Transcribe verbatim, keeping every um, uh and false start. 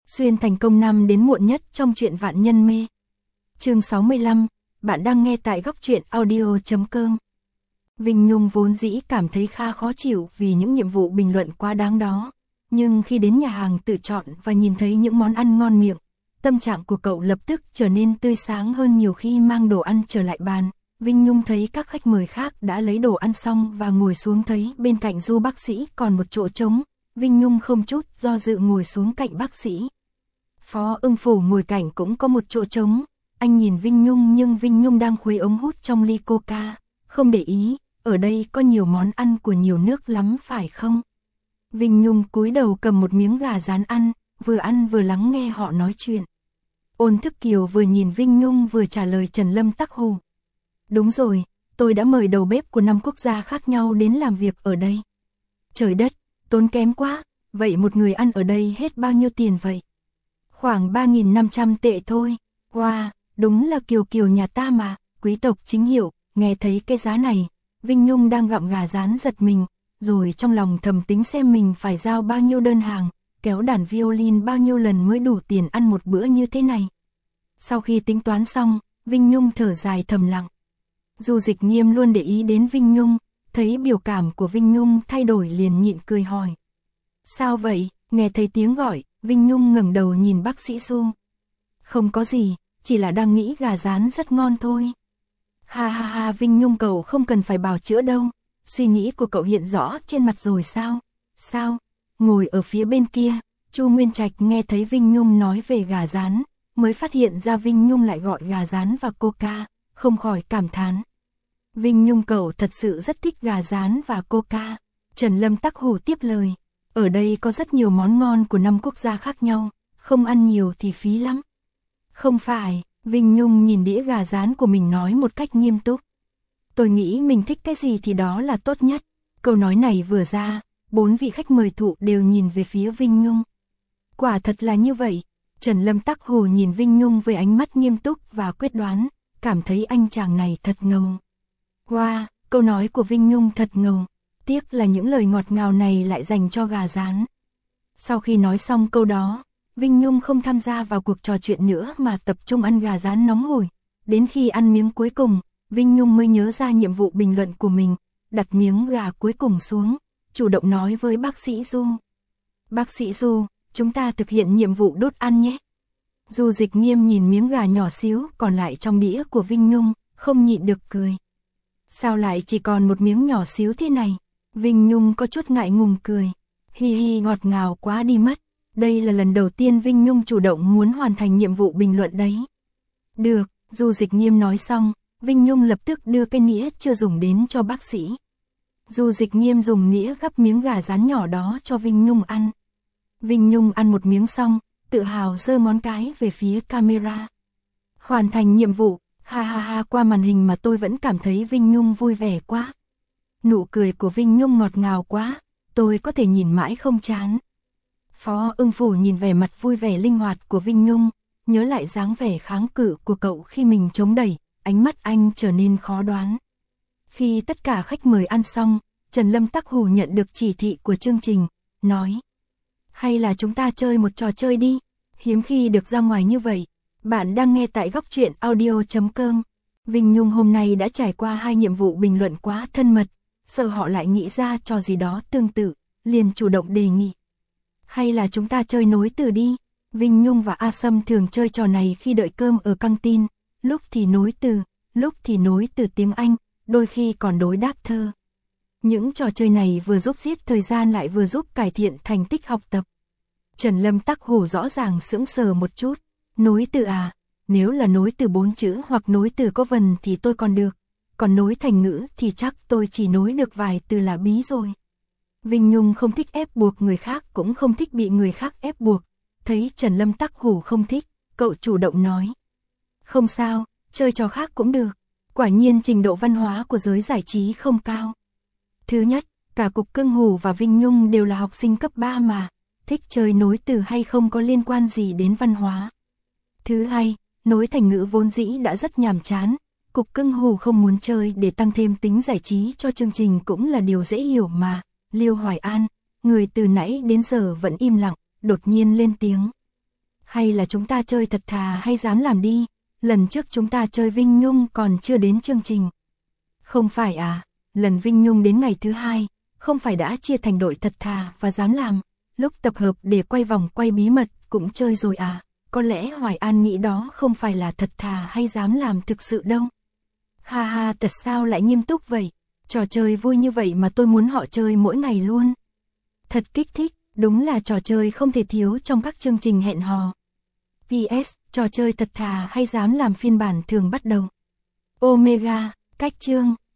Xuyên thành công năm đến muộn nhất trong truyện Vạn Nhân Mê. Chương sáu mươi lăm, bạn đang nghe tại góc truyện audio chấm com. Vinh Nhung vốn dĩ cảm thấy khá khó chịu vì những nhiệm vụ bình luận quá đáng đó. Nhưng khi đến nhà hàng tự chọn và nhìn thấy những món ăn ngon miệng, tâm trạng của cậu lập tức trở nên tươi sáng hơn nhiều khi mang đồ ăn trở lại bàn. Vinh Nhung thấy các khách mời khác đã lấy đồ ăn xong và ngồi xuống, thấy bên cạnh Du bác sĩ còn một chỗ trống. Vinh Nhung không chút do dự ngồi xuống cạnh bác sĩ. Phó Ưng Phủ ngồi cạnh cũng có một chỗ trống. Anh nhìn Vinh Nhung nhưng Vinh Nhung đang khuấy ống hút trong ly coca, không để ý. Ở đây có nhiều món ăn của nhiều nước lắm phải không? Vinh Nhung cúi đầu cầm một miếng gà rán ăn, vừa ăn vừa lắng nghe họ nói chuyện. Ôn Thức Kiều vừa nhìn Vinh Nhung vừa trả lời Trần Lâm Tắc Hù. Đúng rồi, tôi đã mời đầu bếp của năm quốc gia khác nhau đến làm việc ở đây. Trời đất, tốn kém quá, vậy một người ăn ở đây hết bao nhiêu tiền vậy? Khoảng ba nghìn năm trăm tệ thôi. Wow, đúng là Kiều Kiều nhà ta mà, quý tộc chính hiệu. Nghe thấy cái giá này, Vinh Nhung đang gặm gà rán giật mình, rồi trong lòng thầm tính xem mình phải giao bao nhiêu đơn hàng, kéo đàn violin bao nhiêu lần mới đủ tiền ăn một bữa như thế này. Sau khi tính toán xong, Vinh Nhung thở dài thầm lặng. Du Dịch Nghiêm luôn để ý đến Vinh Nhung, thấy biểu cảm của Vinh Nhung thay đổi liền nhịn cười hỏi. Sao vậy? Nghe thấy tiếng gọi, Vinh Nhung ngẩng đầu nhìn bác sĩ Du. Không có gì, chỉ là đang nghĩ gà rán rất ngon thôi. Ha ha ha, Vinh Nhung cậu không cần phải bào chữa đâu, suy nghĩ của cậu hiện rõ trên mặt rồi sao? Sao? Ngồi ở phía bên kia, Chu Nguyên Trạch nghe thấy Vinh Nhung nói về gà rán, mới phát hiện ra Vinh Nhung lại gọi gà rán và coca, không khỏi cảm thán. Vinh Nhung cậu thật sự rất thích gà rán và coca. Trần Lâm Tắc Hù tiếp lời. Ở đây có rất nhiều món ngon của năm quốc gia khác nhau, không ăn nhiều thì phí lắm. Không phải, Vinh Nhung nhìn đĩa gà rán của mình nói một cách nghiêm túc. Tôi nghĩ mình thích cái gì thì đó là tốt nhất. Câu nói này vừa ra, bốn vị khách mời thụ đều nhìn về phía Vinh Nhung. Quả thật là như vậy. Trần Lâm Tắc Hù nhìn Vinh Nhung với ánh mắt nghiêm túc và quyết đoán, cảm thấy anh chàng này thật ngầu. Wow, câu nói của Vinh Nhung thật ngầu. Tiếc là những lời ngọt ngào này lại dành cho gà rán. Sau khi nói xong câu đó, Vinh Nhung không tham gia vào cuộc trò chuyện nữa mà tập trung ăn gà rán nóng hổi. Đến khi ăn miếng cuối cùng, Vinh Nhung mới nhớ ra nhiệm vụ bình luận của mình, đặt miếng gà cuối cùng xuống, chủ động nói với bác sĩ Du. Bác sĩ Du, chúng ta thực hiện nhiệm vụ đốt ăn nhé. Du Dịch Nghiêm nhìn miếng gà nhỏ xíu còn lại trong đĩa của Vinh Nhung, không nhịn được cười. Sao lại chỉ còn một miếng nhỏ xíu thế này? Vinh Nhung có chút ngại ngùng cười. Hi hi, ngọt ngào quá đi mất. Đây là lần đầu tiên Vinh Nhung chủ động muốn hoàn thành nhiệm vụ bình luận đấy. Được, Du Dịch Nghiêm nói xong, Vinh Nhung lập tức đưa cái nĩa chưa dùng đến cho bác sĩ. Du Dịch Nghiêm dùng nĩa gắp miếng gà rán nhỏ đó cho Vinh Nhung ăn. Vinh Nhung ăn một miếng xong, tự hào giơ ngón cái về phía camera. Hoàn thành nhiệm vụ, ha ha ha, qua màn hình mà tôi vẫn cảm thấy Vinh Nhung vui vẻ quá. Nụ cười của Vinh Nhung ngọt ngào quá, tôi có thể nhìn mãi không chán. Phó Ưng Phủ nhìn vẻ mặt vui vẻ linh hoạt của Vinh Nhung, nhớ lại dáng vẻ kháng cự của cậu khi mình chống đẩy, ánh mắt anh trở nên khó đoán. Khi tất cả khách mời ăn xong, Trần Lâm Tắc Hù nhận được chỉ thị của chương trình, nói. Hay là chúng ta chơi một trò chơi đi, hiếm khi được ra ngoài như vậy. Bạn đang nghe tại góc truyện audio chấm com. Vinh Nhung hôm nay đã trải qua hai nhiệm vụ bình luận quá thân mật, sợ họ lại nghĩ ra trò gì đó tương tự, liền chủ động đề nghị. Hay là chúng ta chơi nối từ đi. Vinh Nhung và A Sâm thường chơi trò này khi đợi cơm ở căng tin, lúc thì nối từ, lúc thì nối từ tiếng Anh, đôi khi còn đối đáp thơ. Những trò chơi này vừa giúp giết thời gian lại vừa giúp cải thiện thành tích học tập. Trần Lâm Tắc Hù rõ ràng sững sờ một chút. Nối từ à? Nếu là nối từ bốn chữ hoặc nối từ có vần thì tôi còn được. Còn nối thành ngữ thì chắc tôi chỉ nối được vài từ là bí rồi. Vinh Nhung không thích ép buộc người khác, cũng không thích bị người khác ép buộc. Thấy Trần Lâm Tắc Hù không thích, cậu chủ động nói. Không sao, chơi trò khác cũng được. Quả nhiên trình độ văn hóa của giới giải trí không cao. Thứ nhất, cả Cục Cưng Hù và Vinh Nhung đều là học sinh cấp ba mà, thích chơi nối từ hay không có liên quan gì đến văn hóa. Thứ hai, nối thành ngữ vốn dĩ đã rất nhàm chán, Cục Cưng Hù không muốn chơi để tăng thêm tính giải trí cho chương trình cũng là điều dễ hiểu mà. Liêu Hoài An, người từ nãy đến giờ vẫn im lặng, đột nhiên lên tiếng. Hay là chúng ta chơi thật thà hay dám làm đi, lần trước chúng ta chơi Vinh Nhung còn chưa đến chương trình. Không phải à, lần Vinh Nhung đến ngày thứ hai, không phải đã chia thành đội thật thà và dám làm, lúc tập hợp để quay vòng quay bí mật cũng chơi rồi à, có lẽ Hoài An nghĩ đó không phải là thật thà hay dám làm thực sự đâu. Ha ha, thật sao lại nghiêm túc vậy, trò chơi vui như vậy mà tôi muốn họ chơi mỗi ngày luôn. Thật kích thích, đúng là trò chơi không thể thiếu trong các chương trình hẹn hò. pê ét, trò chơi thật thà hay dám làm phiên bản thường bắt đầu. Omega, cách chương,